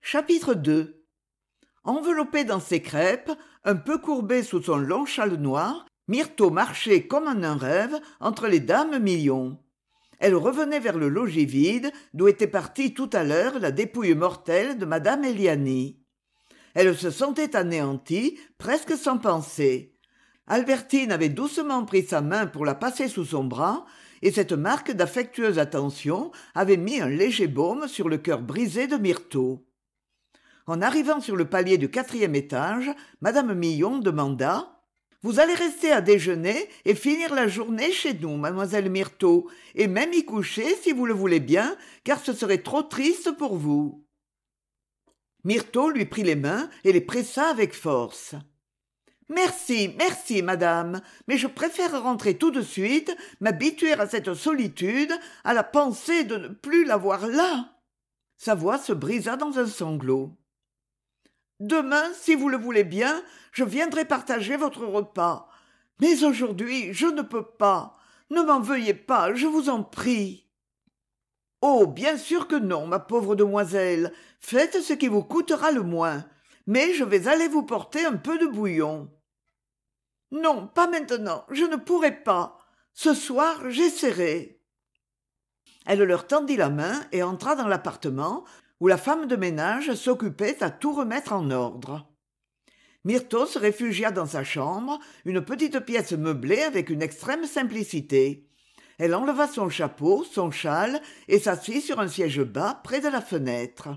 Chapitre 2. Enveloppée dans ses crêpes, un peu courbée sous son long châle noir, Myrtho marchait comme en un rêve entre les dames millions. Elle revenait vers le logis vide d'où était partie tout à l'heure la dépouille mortelle de madame Eliani. Elle se sentait anéantie, presque sans pensée. Albertine avait doucement pris sa main pour la passer sous son bras, et cette marque d'affectueuse attention avait mis un léger baume sur le cœur brisé de Myrtho. En arrivant sur le palier du 4e étage, madame Millon demanda: « Vous allez rester à déjeuner et finir la journée chez nous, mademoiselle Myrtho, et même y coucher si vous le voulez bien, car ce serait trop triste pour vous. » Myrtho lui prit les mains et les pressa avec force. « Merci, merci, madame, mais je préfère rentrer tout de suite, m'habituer à cette solitude, à la pensée de ne plus la voir là. » Sa voix se brisa dans un sanglot. « Demain, si vous le voulez bien, je viendrai partager votre repas. Mais aujourd'hui, je ne peux pas. Ne m'en veuillez pas, je vous en prie. »« Oh, bien sûr que non, ma pauvre demoiselle. Faites ce qui vous coûtera le moins. Mais je vais aller vous porter un peu de bouillon. »« Non, pas maintenant, je ne pourrai pas. Ce soir, j'essaierai. » Elle leur tendit la main et entra dans l'appartement, où la femme de ménage s'occupait à tout remettre en ordre. Myrtho se réfugia dans sa chambre, une petite pièce meublée avec une extrême simplicité. Elle enleva son chapeau, son châle, et s'assit sur un siège bas près de la fenêtre.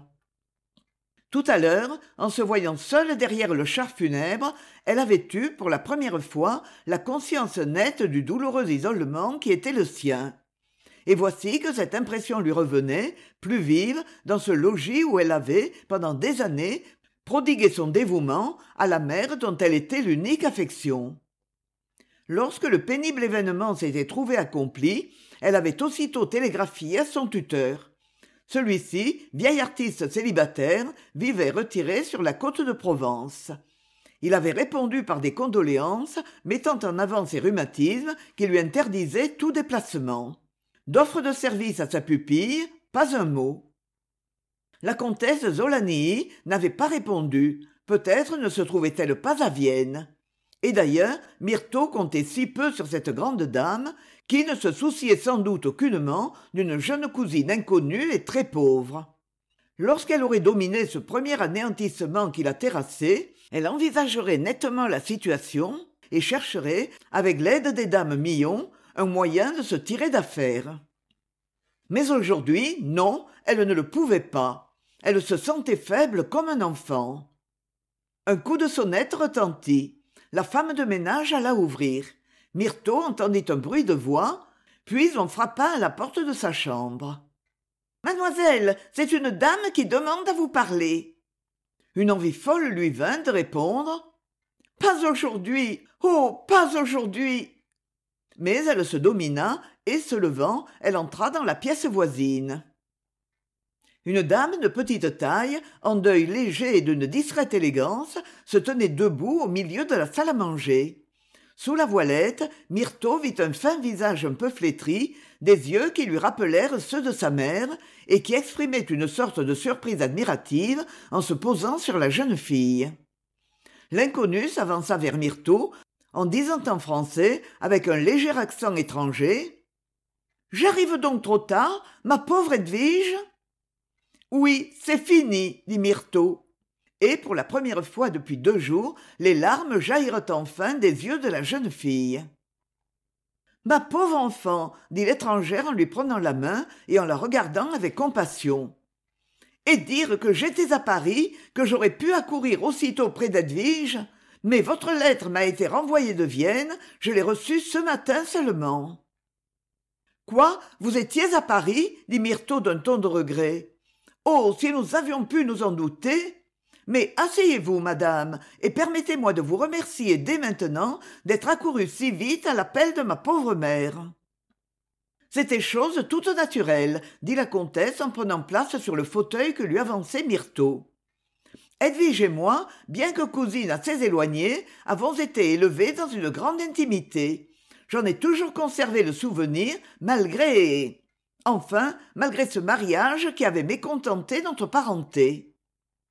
Tout à l'heure, en se voyant seule derrière le char funèbre, elle avait eu, pour la première fois, la conscience nette du douloureux isolement qui était le sien. Et voici que cette impression lui revenait, plus vive, dans ce logis où elle avait, pendant des années, prodigué son dévouement à la mère dont elle était l'unique affection. Lorsque le pénible événement s'était trouvé accompli, elle avait aussitôt télégraphié à son tuteur. Celui-ci, vieil artiste célibataire, vivait retiré sur la côte de Provence. Il avait répondu par des condoléances, mettant en avant ses rhumatismes qui lui interdisaient tout déplacement. D'offre de service à sa pupille, pas un mot. La comtesse Zolanii n'avait pas répondu, peut-être ne se trouvait-elle pas à Vienne. Et d'ailleurs, Myrtho comptait si peu sur cette grande dame, qui ne se souciait sans doute aucunement d'une jeune cousine inconnue et très pauvre. Lorsqu'elle aurait dominé ce premier anéantissement qui la terrassait, elle envisagerait nettement la situation et chercherait, avec l'aide des dames Millon, un moyen de se tirer d'affaire. Mais aujourd'hui, non, elle ne le pouvait pas. Elle se sentait faible comme un enfant. Un coup de sonnette retentit. La femme de ménage alla ouvrir. Myrtho entendit un bruit de voix, puis on frappa à la porte de sa chambre. « Mademoiselle, c'est une dame qui demande à vous parler. » Une envie folle lui vint de répondre. « Pas aujourd'hui, oh, pas aujourd'hui !» Mais elle se domina et, se levant, elle entra dans la pièce voisine. Une dame de petite taille, en deuil léger et d'une discrète élégance, se tenait debout au milieu de la salle à manger. Sous la voilette, Myrtho vit un fin visage un peu flétri, des yeux qui lui rappelèrent ceux de sa mère et qui exprimaient une sorte de surprise admirative en se posant sur la jeune fille. L'inconnu s'avança vers Myrtho en disant en français, avec un léger accent étranger: « J'arrive donc trop tard, ma pauvre Edwige ?»« Oui, c'est fini, » dit Myrtho. Et pour la première fois depuis 2 jours, les larmes jaillirent enfin des yeux de la jeune fille. « Ma pauvre enfant, » dit l'étrangère en lui prenant la main et en la regardant avec compassion. « Et dire que j'étais à Paris, que j'aurais pu accourir aussitôt près d'Edwige. Mais votre lettre m'a été renvoyée de Vienne, je l'ai reçue ce matin seulement. »« Quoi, vous étiez à Paris ?» dit Myrtho d'un ton de regret. « Oh, si nous avions pu nous en douter ! Mais asseyez-vous, madame, et permettez-moi de vous remercier dès maintenant d'être accourue si vite à l'appel de ma pauvre mère. » C'était chose toute naturelle, dit la comtesse en prenant place sur le fauteuil que lui avançait Myrtho. Edwige et moi, bien que cousines assez éloignées, avons été élevées dans une grande intimité. J'en ai toujours conservé le souvenir, malgré ce mariage qui avait mécontenté notre parenté.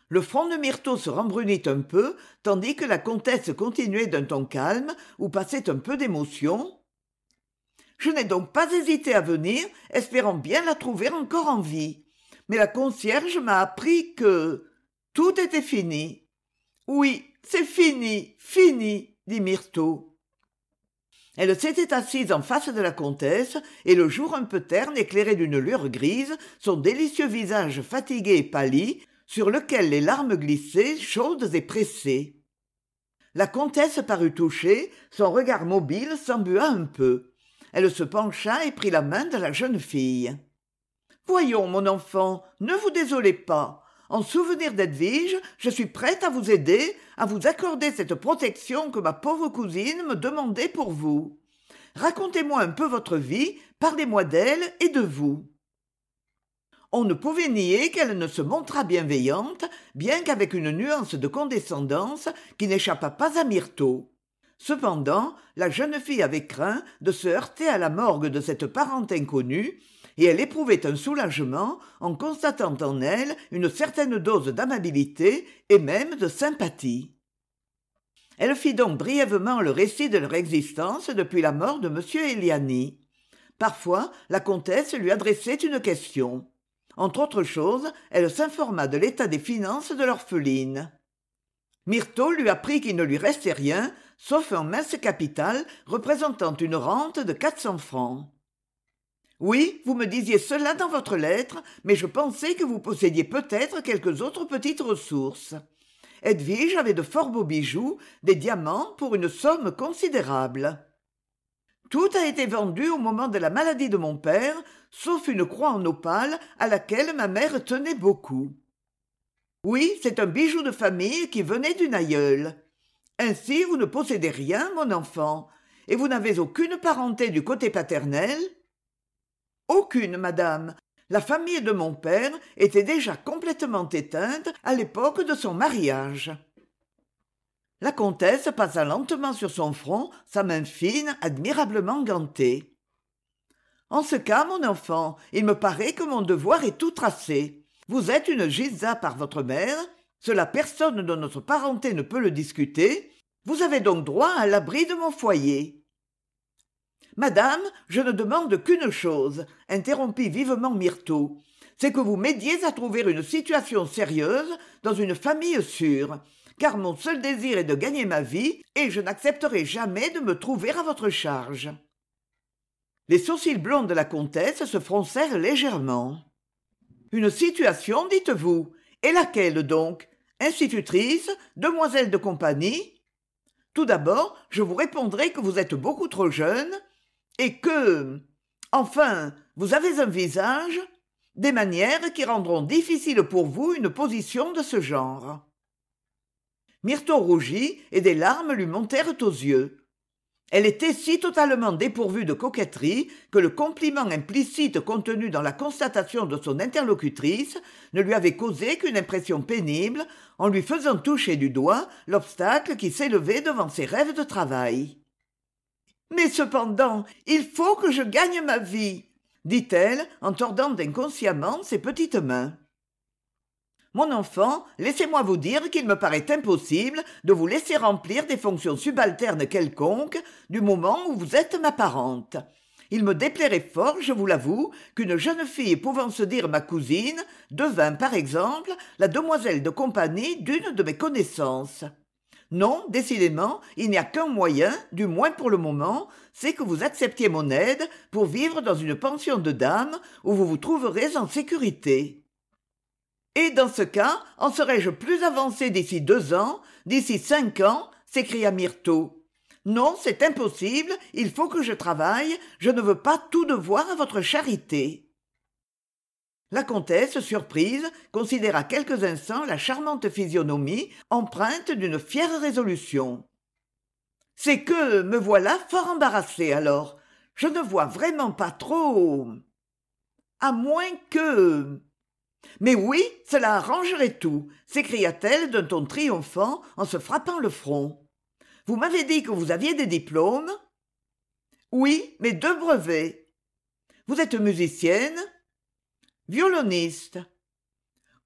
Le front de Myrtho se rembrunit un peu, tandis que la comtesse continuait d'un ton calme, où passait un peu d'émotion. « Je n'ai donc pas hésité à venir, espérant bien la trouver encore en vie. Mais la concierge m'a appris que tout était fini. »« Oui, c'est fini, fini, » dit Myrtho. Elle s'était assise en face de la comtesse, et le jour un peu terne éclairait d'une lueur grise son délicieux visage fatigué et pâli, sur lequel les larmes glissaient, chaudes et pressées. La comtesse parut touchée, son regard mobile s'embua un peu. Elle se pencha et prit la main de la jeune fille. « Voyons, mon enfant, ne vous désolez pas. En souvenir d'Edwige, je suis prête à vous aider, à vous accorder cette protection que ma pauvre cousine me demandait pour vous. Racontez-moi un peu votre vie, parlez-moi d'elle et de vous. » On ne pouvait nier qu'elle ne se montrât bienveillante, bien qu'avec une nuance de condescendance qui n'échappa pas à Myrtho. Cependant, la jeune fille avait craint de se heurter à la morgue de cette parente inconnue, et elle éprouvait un soulagement en constatant en elle une certaine dose d'amabilité et même de sympathie. Elle fit donc brièvement le récit de leur existence depuis la mort de M. Éliani. Parfois, la comtesse lui adressait une question. Entre autres choses, elle s'informa de l'état des finances de l'orpheline. Myrtho lui apprit qu'il ne lui restait rien, sauf un mince capital représentant une rente de 400 francs. « Oui, vous me disiez cela dans votre lettre, mais je pensais que vous possédiez peut-être quelques autres petites ressources. Edwige avait de fort beaux bijoux, des diamants pour une somme considérable. Tout a été vendu au moment de la maladie de mon père, sauf une croix en opale à laquelle ma mère tenait beaucoup. Oui, c'est un bijou de famille qui venait d'une aïeule. Ainsi, vous ne possédez rien, mon enfant, et vous n'avez aucune parenté du côté paternel ? » ?»« Aucune, madame. La famille de mon père était déjà complètement éteinte à l'époque de son mariage. » La comtesse passa lentement sur son front sa main fine, admirablement gantée. « En ce cas, mon enfant, il me paraît que mon devoir est tout tracé. Vous êtes une Giza par votre mère, cela personne de notre parenté ne peut le discuter. Vous avez donc droit à l'abri de mon foyer. »« Madame, je ne demande qu'une chose, » interrompit vivement Myrtho, « c'est que vous m'aidiez à trouver une situation sérieuse dans une famille sûre, car mon seul désir est de gagner ma vie et je n'accepterai jamais de me trouver à votre charge. » Les sourcils blonds de la comtesse se froncèrent légèrement. « Une situation, dites-vous ? Et laquelle donc ? Institutrice ? Demoiselle de compagnie ? Tout d'abord, je vous répondrai que vous êtes beaucoup trop jeune et que... Enfin, vous avez un visage, des manières qui rendront difficile pour vous une position de ce genre. » Myrtho rougit et des larmes lui montèrent aux yeux. Elle était si totalement dépourvue de coquetterie que le compliment implicite contenu dans la constatation de son interlocutrice ne lui avait causé qu'une impression pénible en lui faisant toucher du doigt l'obstacle qui s'élevait devant ses rêves de travail. « Mais cependant, il faut que je gagne ma vie, » dit-elle en tordant inconsciemment ses petites mains. « Mon enfant, laissez-moi vous dire qu'il me paraît impossible de vous laisser remplir des fonctions subalternes quelconques du moment où vous êtes ma parente. Il me déplairait fort, je vous l'avoue, qu'une jeune fille pouvant se dire ma cousine devînt, par exemple, la demoiselle de compagnie d'une de mes connaissances. Non, décidément, il n'y a qu'un moyen, du moins pour le moment, c'est que vous acceptiez mon aide pour vivre dans une pension de dames où vous vous trouverez en sécurité. » « Et dans ce cas, en serais-je plus avancée d'ici 2 ans, d'ici 5 ans ?» s'écria Myrtho. « Non, c'est impossible, il faut que je travaille, je ne veux pas tout devoir à votre charité. » La comtesse, surprise, considéra quelques instants la charmante physionomie empreinte d'une fière résolution. « C'est que me voilà fort embarrassée alors. Je ne vois vraiment pas trop. À moins que... » « Mais oui, cela arrangerait tout !» s'écria-t-elle d'un ton triomphant en se frappant le front. « Vous m'avez dit que vous aviez des diplômes ? » ?»« Oui, mais 2 brevets. »« Vous êtes musicienne ? » ?»« Violoniste. » »«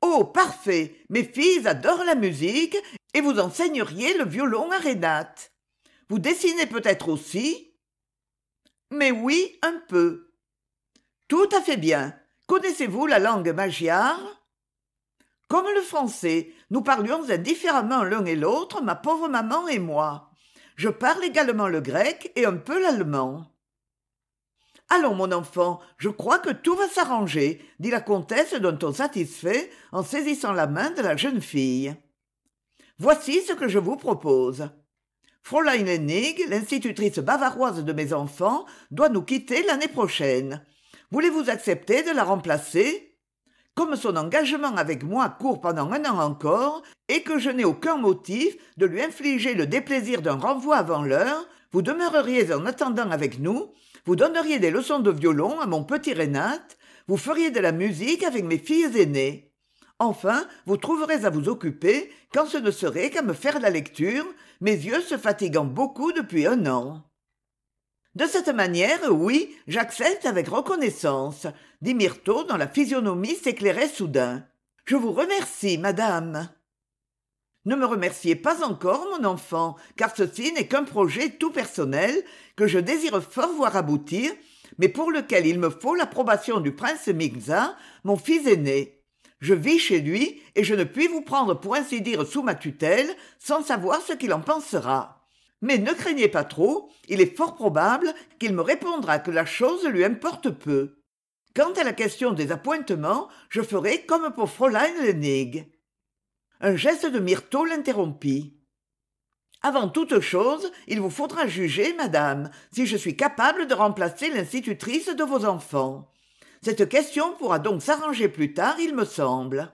Oh, parfait. Mes filles adorent la musique et vous enseigneriez le violon à Renate. Vous dessinez peut-être aussi? Mais oui, un peu. Tout à fait bien. Connaissez-vous la langue magyare? Comme le français, nous parlions indifféremment l'un et l'autre, ma pauvre maman et moi. Je parle également le grec et un peu l'allemand. Allons, mon enfant, je crois que tout va s'arranger, dit la comtesse d'un ton satisfait en saisissant la main de la jeune fille. Voici ce que je vous propose. Fräulein Hennig, l'institutrice bavaroise de mes enfants, doit nous quitter l'année prochaine. Voulez-vous accepter de la remplacer? Comme son engagement avec moi court pendant 1 an encore, et que je n'ai aucun motif de lui infliger le déplaisir d'un renvoi avant l'heure, vous demeureriez en attendant avec nous, vous donneriez des leçons de violon à mon petit Renate, vous feriez de la musique avec mes filles aînées. Enfin, vous trouverez à vous occuper quand ce ne serait qu'à me faire la lecture, mes yeux se fatiguant beaucoup depuis 1 an. De cette manière, oui, j'accepte avec reconnaissance, dit Myrtho dont la physionomie s'éclairait soudain. Je vous remercie, madame. Ne me remerciez pas encore, mon enfant, car ceci n'est qu'un projet tout personnel que je désire fort voir aboutir, mais pour lequel il me faut l'approbation du prince Migza, mon fils aîné. Je vis chez lui et je ne puis vous prendre pour ainsi dire sous ma tutelle sans savoir ce qu'il en pensera. Mais ne craignez pas trop, il est fort probable qu'il me répondra que la chose lui importe peu. Quant à la question des appointements, je ferai comme pour Fräulein Hennig. Un geste de Myrtho l'interrompit. Avant toute chose, il vous faudra juger, madame, si je suis capable de remplacer l'institutrice de vos enfants. Cette question pourra donc s'arranger plus tard, il me semble.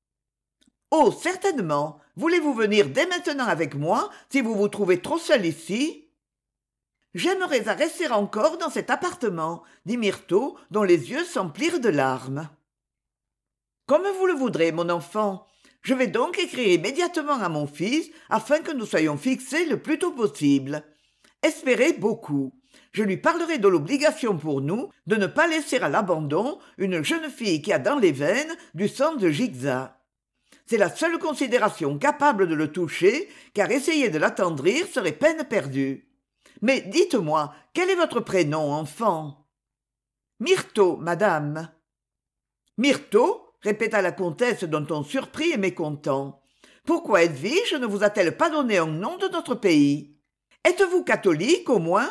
Oh, certainement. Voulez-vous venir dès maintenant avec moi, si vous vous trouvez trop seul ici? J'aimerais à rester encore dans cet appartement, dit Myrtho, dont les yeux s'emplirent de larmes. Comme vous le voudrez, mon enfant. Je vais donc écrire immédiatement à mon fils, afin que nous soyons fixés le plus tôt possible. Espérez beaucoup. Je lui parlerai de l'obligation pour nous de ne pas laisser à l'abandon une jeune fille qui a dans les veines du sang de Jigsa. C'est la seule considération capable de le toucher, car essayer de l'attendrir serait peine perdue. Mais dites-moi, quel est votre prénom, enfant? Myrtho, madame. Myrtho? Répéta la comtesse d'un ton surpris et mécontent. Pourquoi Edwige ne vous a-t-elle pas donné un nom de notre pays? Êtes-vous catholique, au moins?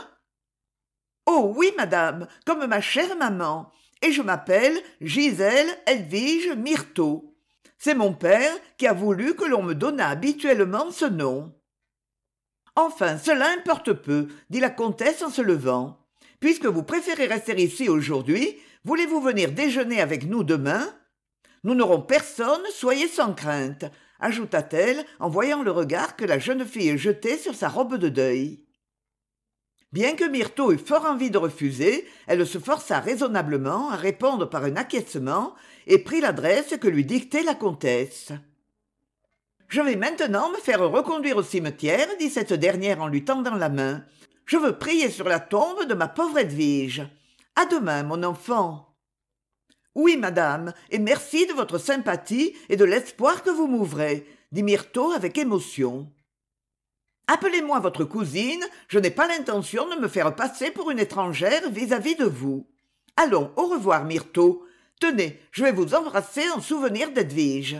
Oh oui, madame, comme ma chère maman, et je m'appelle Gisèle Edwige Myrtho. C'est mon père qui a voulu que l'on me donnât habituellement ce nom. Enfin, cela importe peu, dit la comtesse en se levant. Puisque vous préférez rester ici aujourd'hui, voulez-vous venir déjeuner avec nous demain? Nous n'aurons personne, soyez sans crainte, ajouta-t-elle en voyant le regard que la jeune fille jetait sur sa robe de deuil. Bien que Myrtho eût fort envie de refuser, elle se força raisonnablement à répondre par un acquiescement et prit l'adresse que lui dictait la comtesse. « Je vais maintenant me faire reconduire au cimetière, dit cette dernière en lui tendant la main. Je veux prier sur la tombe de ma pauvre Edwige. À demain, mon enfant. » Oui, madame, et merci de votre sympathie et de l'espoir que vous m'ouvrez, dit Myrtho avec émotion. Appelez-moi votre cousine, je n'ai pas l'intention de me faire passer pour une étrangère vis-à-vis de vous. Allons, au revoir, Myrtho. Tenez, je vais vous embrasser en souvenir d'Edwige.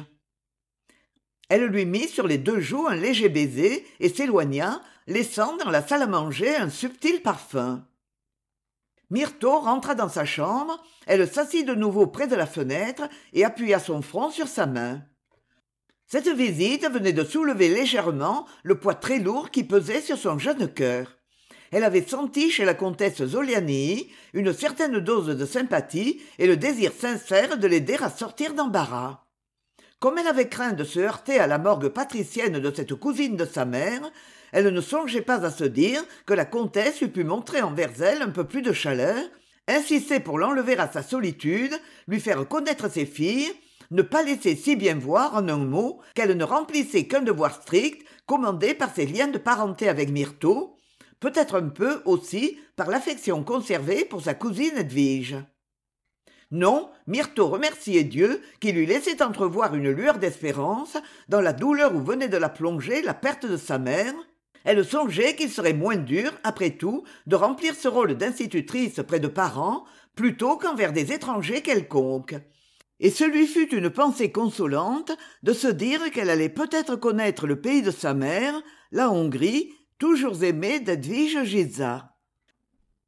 Elle lui mit sur les 2 joues un léger baiser et s'éloigna, laissant dans la salle à manger un subtil parfum. Myrtho rentra dans sa chambre, elle s'assit de nouveau près de la fenêtre et appuya son front sur sa main. Cette visite venait de soulever légèrement le poids très lourd qui pesait sur son jeune cœur. Elle avait senti chez la comtesse Zoliani une certaine dose de sympathie et le désir sincère de l'aider à sortir d'embarras. Comme elle avait craint de se heurter à la morgue patricienne de cette cousine de sa mère, elle ne songeait pas à se dire que la comtesse eût pu montrer envers elle un peu plus de chaleur, insister pour l'enlever à sa solitude, lui faire connaître ses filles, ne pas laisser si bien voir en un mot qu'elle ne remplissait qu'un devoir strict commandé par ses liens de parenté avec Myrtho, peut-être un peu aussi par l'affection conservée pour sa cousine Edwige. Non, Myrtho remerciait Dieu qui lui laissait entrevoir une lueur d'espérance dans la douleur où venait de la plonger la perte de sa mère. Elle songeait qu'il serait moins dur, après tout, de remplir ce rôle d'institutrice près de parents, plutôt qu'envers des étrangers quelconques. Et ce lui fut une pensée consolante de se dire qu'elle allait peut-être connaître le pays de sa mère, la Hongrie, toujours aimée d'Edwige Giza.